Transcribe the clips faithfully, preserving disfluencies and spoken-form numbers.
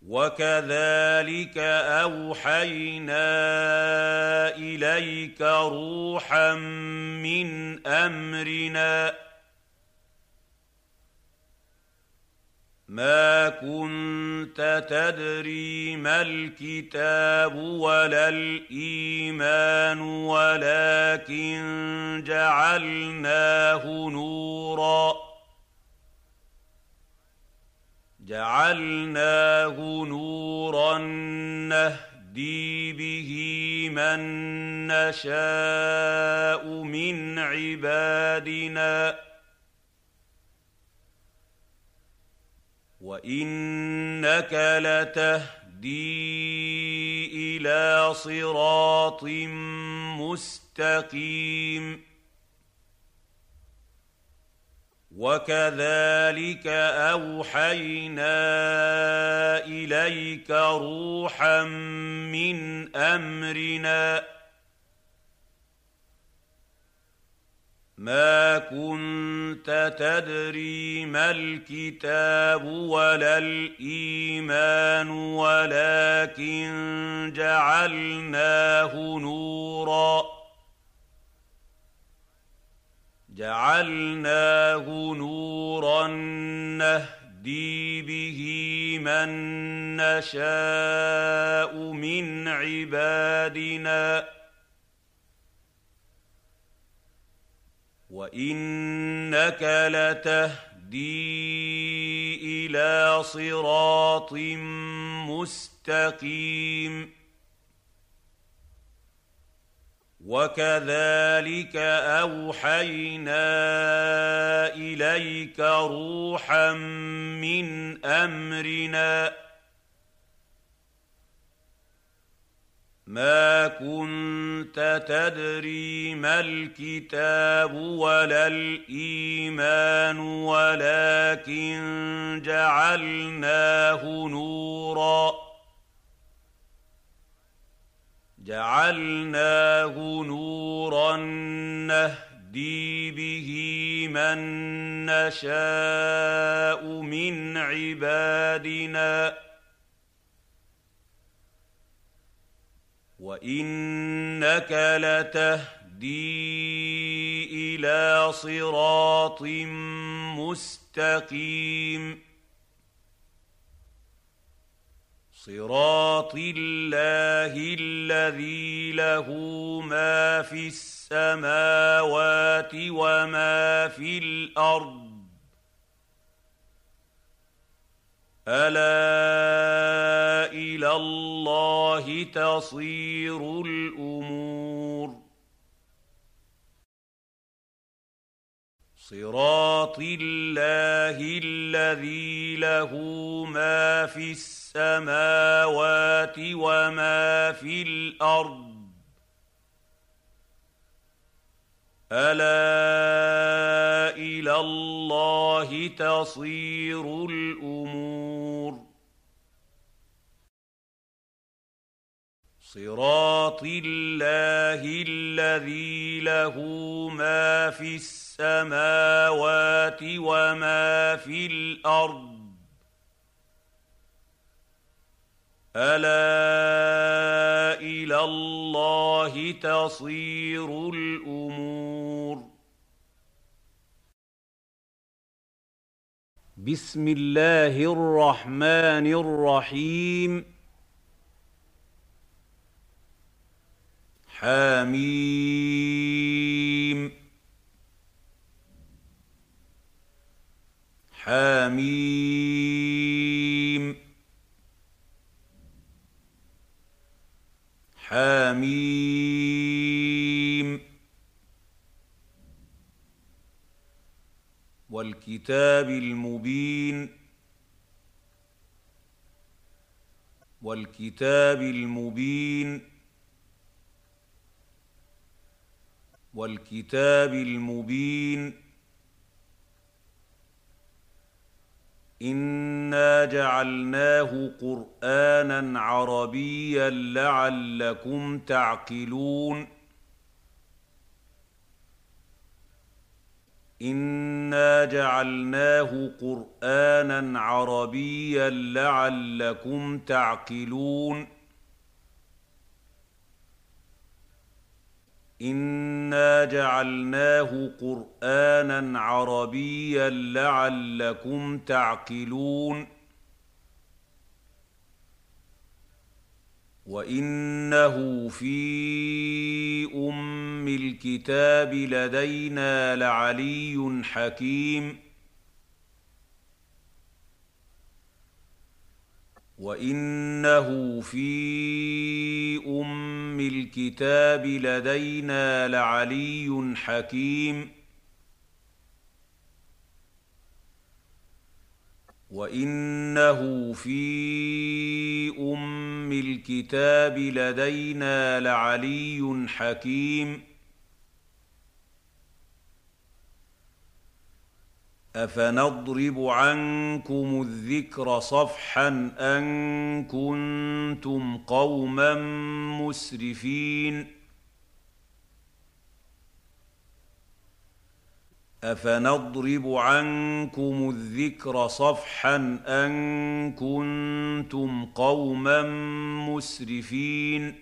وكذلك أوحينا إليك روحا من أمرنا ما كنت تدري ما الكتاب ولا الإيمان ولكن جعلناه نورا جعلناه نورا نهدي به من نشاء من عبادنا وإنك لتهدي إلى صراط مستقيم وكذلك أوحينا إليك روحا من أمرنا ما كنت تدري ما الكتاب ولا الإيمان ولكن جعلناه نورا جعلناه نورا نهدي به من نشاء من عبادنا وإنك لتهدي إلى صراط مستقيم وكذلك أوحينا إليك روحا من أمرنا ما كنت تدري ما الكتاب ولا الإيمان ولكن جعلناه نورا جعلناه نورا نهدي به من نشاء من عبادنا وإنك لتهدي إلى صراط مستقيم صراط الله الذي له ما في السماوات وما في الأرض ألا إلى الله تصير الأمور صراط الله الذي له ما في السماوات وما في الأرض ألا إلى الله تصير الأمور صراط الله الذي له ما في السماوات وما في الأرض ألا إلى الله تصير الأمور بسم الله الرحمن الرحيم حميم حميم حميم والكتاب المبين والكتاب المبين والكتاب المبين إنا جعلناه قرآنا عربيا لعلكم تعقلون إنا جعلناه قرآنا عربيا لعلكم تعقلون إنا جعلناه قرآنا عربيا لعلكم تعقلون وإنه في أم الكتاب لدينا لعلي حكيم وإنه في أم الكتاب لدينا لعلي حكيم وإنه في أم الكتاب لدينا لعلي حكيم أفنضرب عنكم الذكر صفحا أن كنتم قوما مسرفين أفنضرب عنكم الذكر صفحا أن كنتم قوما مسرفين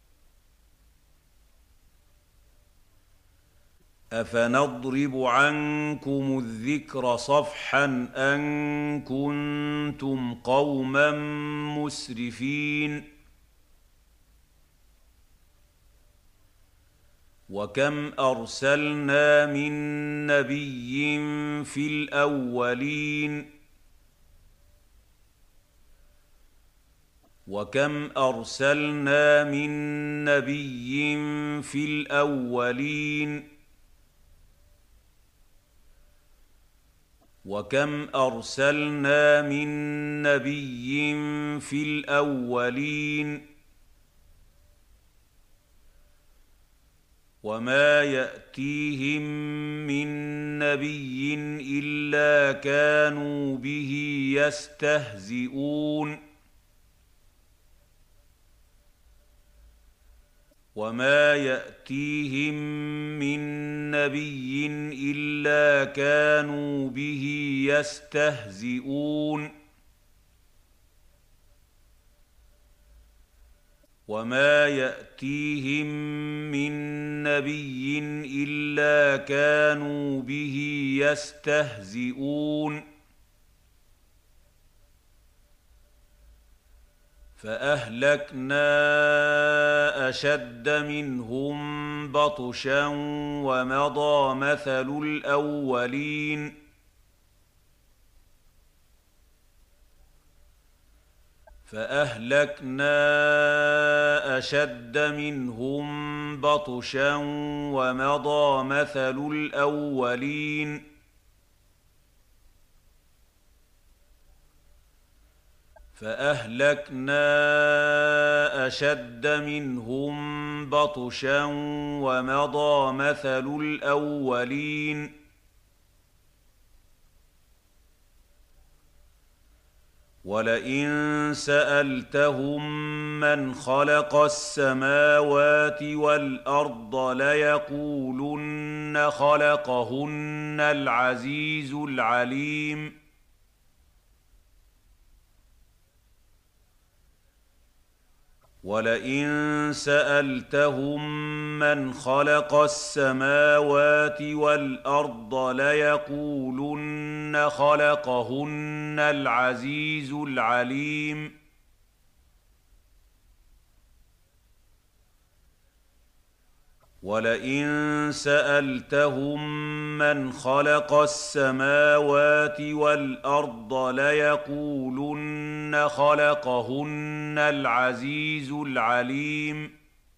أفنضرب عنكم الذكر صفحا أن كنتم قوما مسرفين وكم أرسلنا من نبي في الأولين وكم أرسلنا من نبي في الأولين وكم أرسلنا من نبي في الأولين وما يأتيهم من نبي إلا كانوا به يستهزئون وما يأتيهم من نبي إلا كانوا به يستهزئون وما يأتيهم من نبي إلا كانوا به يستهزئون فأهلكنا أشد منهم بطشا ومضى مثل الأولين فأهلكنا أشد منهم بطشا ومضى مثل الأولين فأهلكنا أشد منهم بطشا ومضى مثل الأولين ولئن سألتهم من خلق السماوات والأرض ليقولن خلقهن العزيز العليم ولئن سألتهم من خلق السماوات والأرض ليقولن خلقهن العزيز العليم ولئن سألتهم من خلق السماوات والأرض ليقولن خلقهن العزيز العليم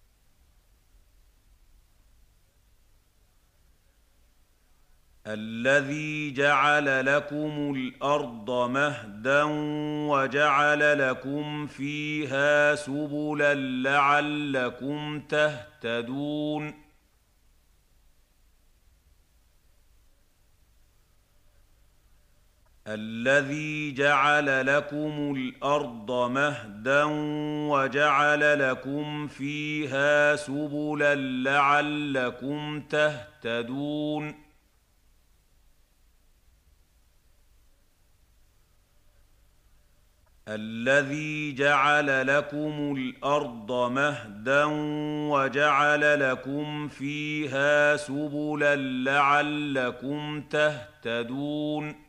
الذي جعل لكم الأرض مهدا وجعل لكم فيها سبلا لعلكم تهتدون الذي جعل لكم الأرض مهدا وجعل لكم فيها سبلا لعلكم تهتدون الذي جعل لكم الارض مهدا وجعل لكم فيها سبلا لعلكم تهتدون